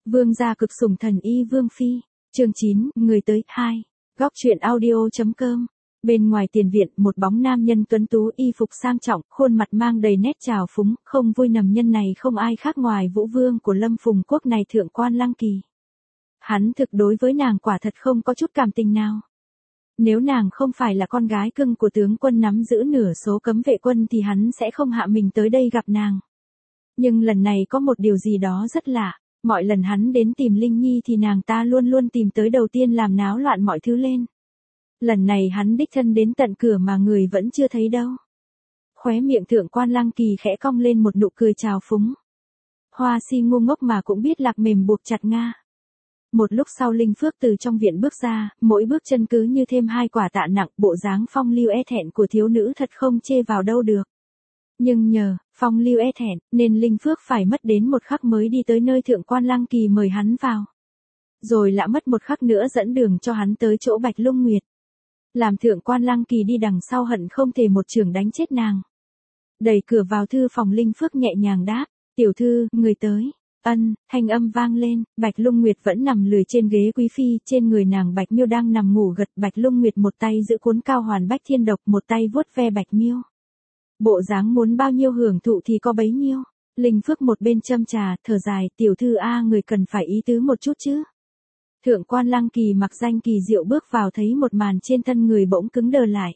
Vương gia cực sủng thần y Vương Phi. Chương 9, người tới, 2. Góc truyện audio.com. Bên ngoài tiền viện, một bóng nam nhân tuấn tú y phục sang trọng, khuôn mặt mang đầy nét trào phúng, không vui nầm nhân này không ai khác ngoài Vũ Vương của Lâm Phùng Quốc này Thượng Quan Lăng Kỳ. Hắn thực đối với nàng quả thật không có chút cảm tình nào. Nếu nàng không phải là con gái cưng của tướng quân nắm giữ nửa số cấm vệ quân thì hắn sẽ không hạ mình tới đây gặp nàng. Nhưng lần này có một điều gì đó rất lạ. Mọi lần hắn đến tìm Linh Nhi thì nàng ta luôn luôn tìm tới đầu tiên làm náo loạn mọi thứ lên. Lần này hắn đích thân đến tận cửa mà người vẫn chưa thấy đâu. Khóe miệng Thượng Quan Lăng Kỳ khẽ cong lên một nụ cười trào phúng. Hoa si ngu ngốc mà cũng biết lạc mềm buộc chặt nga. Một lúc sau Linh Phước từ trong viện bước ra, mỗi bước chân cứ như thêm 2 quả tạ nặng, bộ dáng phong lưu e thẹn của thiếu nữ thật không chê vào đâu được. Nhưng nhờ phong lưu e thẹn, nên Linh Phước phải mất đến một khắc mới đi tới nơi Thượng Quan Lăng Kỳ mời hắn vào. Rồi lại mất một khắc nữa dẫn đường cho hắn tới chỗ Bạch Lung Nguyệt. Làm Thượng Quan Lăng Kỳ đi đằng sau hận không thể một chưởng đánh chết nàng. Đẩy cửa vào thư phòng Linh Phước nhẹ nhàng đáp, tiểu thư, người tới. Ân, thanh âm vang lên, Bạch Lung Nguyệt vẫn nằm lười trên ghế quý phi, trên người nàng Bạch Miêu đang nằm ngủ gật, Bạch Lung Nguyệt một tay giữ cuốn Cao Hoàn Bách Thiên Độc, một tay vuốt ve Bạch Miêu. Bộ dáng muốn bao nhiêu hưởng thụ thì có bấy nhiêu. Linh Phước một bên châm trà, thở dài, tiểu thư a, người cần phải ý tứ một chút chứ. Thượng Quan Lăng Kỳ mặc danh kỳ diệu bước vào thấy một màn trên thân người bỗng cứng đờ lại.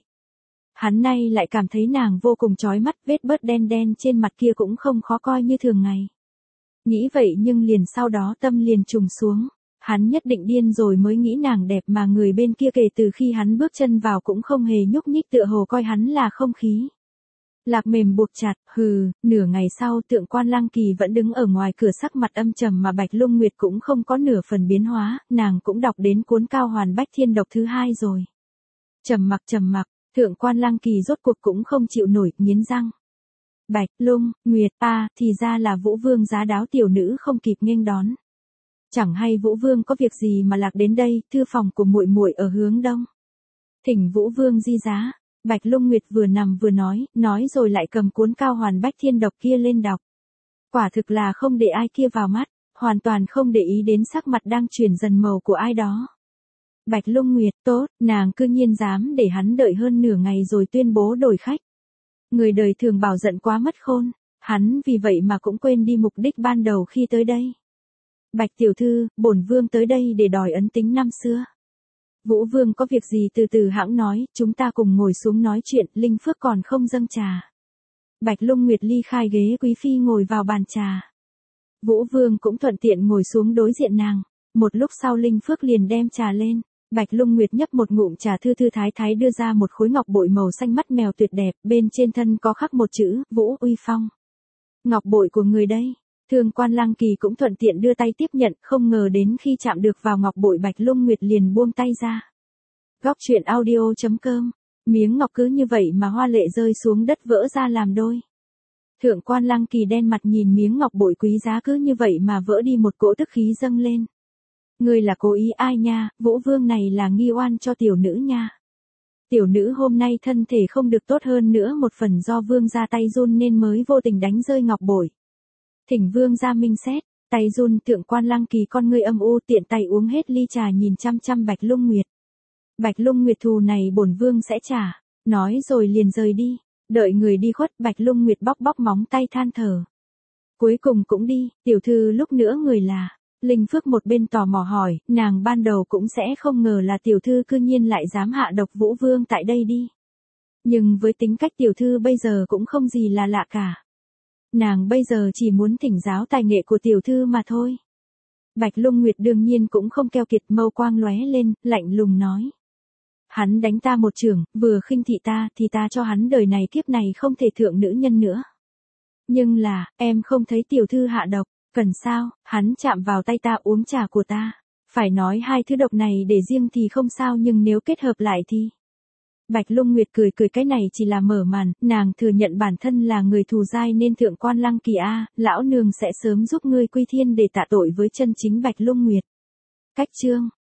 Hắn nay lại cảm thấy nàng vô cùng chói mắt, vết bớt đen đen trên mặt kia cũng không khó coi như thường ngày. Nghĩ vậy nhưng liền sau đó tâm liền trùng xuống. Hắn nhất định điên rồi mới nghĩ nàng đẹp mà người bên kia kể từ khi hắn bước chân vào cũng không hề nhúc nhích tựa hồ coi hắn là không khí. Lạc mềm buộc chặt, nửa ngày sau Thượng Quan Lăng Kỳ vẫn đứng ở ngoài cửa sắc mặt âm trầm mà Bạch Lung Nguyệt cũng không có nửa phần biến hóa, nàng cũng đọc đến cuốn Cao Hoàn Bách Thiên Độc thứ 2 rồi. Trầm mặc, Thượng Quan Lăng Kỳ rốt cuộc cũng không chịu nổi, nghiến răng. Bạch Lung Nguyệt thì ra là Vũ Vương giá đáo tiểu nữ không kịp nghênh đón. Chẳng hay Vũ Vương có việc gì mà lạc đến đây, thư phòng của muội muội ở hướng đông. Thỉnh Vũ Vương di giá. Bạch Lung Nguyệt vừa nằm vừa nói rồi lại cầm cuốn Cao Hoàn Bách Thiên Độc kia lên đọc. Quả thực là không để ai kia vào mắt, hoàn toàn không để ý đến sắc mặt đang chuyển dần màu của ai đó. Bạch Lung Nguyệt, tốt, nàng cư nhiên dám để hắn đợi hơn nửa ngày rồi tuyên bố đổi khách. Người đời thường bảo giận quá mất khôn, hắn vì vậy mà cũng quên đi mục đích ban đầu khi tới đây. Bạch tiểu thư, bổn vương tới đây để đòi ấn tính năm xưa. Vũ Vương có việc gì từ từ hãng nói, chúng ta cùng ngồi xuống nói chuyện, Linh Phước còn không dâng trà. Bạch Lung Nguyệt ly khai ghế quý phi ngồi vào bàn trà. Vũ Vương cũng thuận tiện ngồi xuống đối diện nàng. Một lúc sau Linh Phước liền đem trà lên. Bạch Lung Nguyệt nhấp một ngụm trà thư thư thái thái đưa ra một khối ngọc bội màu xanh mắt mèo tuyệt đẹp, bên trên thân có khắc một chữ, Vũ Uy Phong. Ngọc bội của người đây. Thượng Quan Lăng Kỳ cũng thuận tiện đưa tay tiếp nhận, không ngờ đến khi chạm được vào ngọc bội Bạch Lung Nguyệt liền buông tay ra. Góc truyện audio.com. Miếng ngọc cứ như vậy mà hoa lệ rơi xuống đất vỡ ra làm đôi. Thượng Quan Lăng Kỳ đen mặt nhìn miếng ngọc bội quý giá cứ như vậy mà vỡ đi, một cỗ tức khí dâng lên. Ngươi là cố ý ai nha, Vũ Vương này là nghi oan cho tiểu nữ nha. Tiểu nữ hôm nay thân thể không được tốt hơn nữa, một phần do Vương ra tay run nên mới vô tình đánh rơi ngọc bội. Thỉnh Vương ra minh xét, tay run. Thượng Quan Lăng Kỳ con ngươi âm u tiện tay uống hết ly trà nhìn chăm chăm Bạch Lung Nguyệt. Bạch Lung Nguyệt thù này bổn Vương sẽ trả, nói rồi liền rời đi. Đợi người đi khuất, Bạch Lung Nguyệt bóc móng tay than thở. Cuối cùng cũng đi, tiểu thư lúc nữa người là. Linh Phước một bên tò mò hỏi, nàng ban đầu cũng sẽ không ngờ là tiểu thư cư nhiên lại dám hạ độc Vũ Vương tại đây đi. Nhưng với tính cách tiểu thư bây giờ cũng không gì là lạ cả. Nàng bây giờ chỉ muốn thỉnh giáo tài nghệ của tiểu thư mà thôi. Bạch Lung Nguyệt đương nhiên cũng không keo kiệt, mâu quang lóe lên, lạnh lùng nói. Hắn đánh ta một chưởng, vừa khinh thị ta thì ta cho hắn đời này kiếp này không thể thượng nữ nhân nữa. Nhưng là, em không thấy tiểu thư hạ độc, cần sao, hắn chạm vào tay ta uống trà của ta. Phải nói 2 thứ độc này để riêng thì không sao, nhưng nếu kết hợp lại thì... Bạch Lung Nguyệt cười cái này chỉ là mở màn, nàng thừa nhận bản thân là người thù dai nên Thượng Quan Lăng Kỳ lão nương sẽ sớm giúp ngươi quy thiên để tạ tội với chân chính Bạch Lung Nguyệt. Cách chương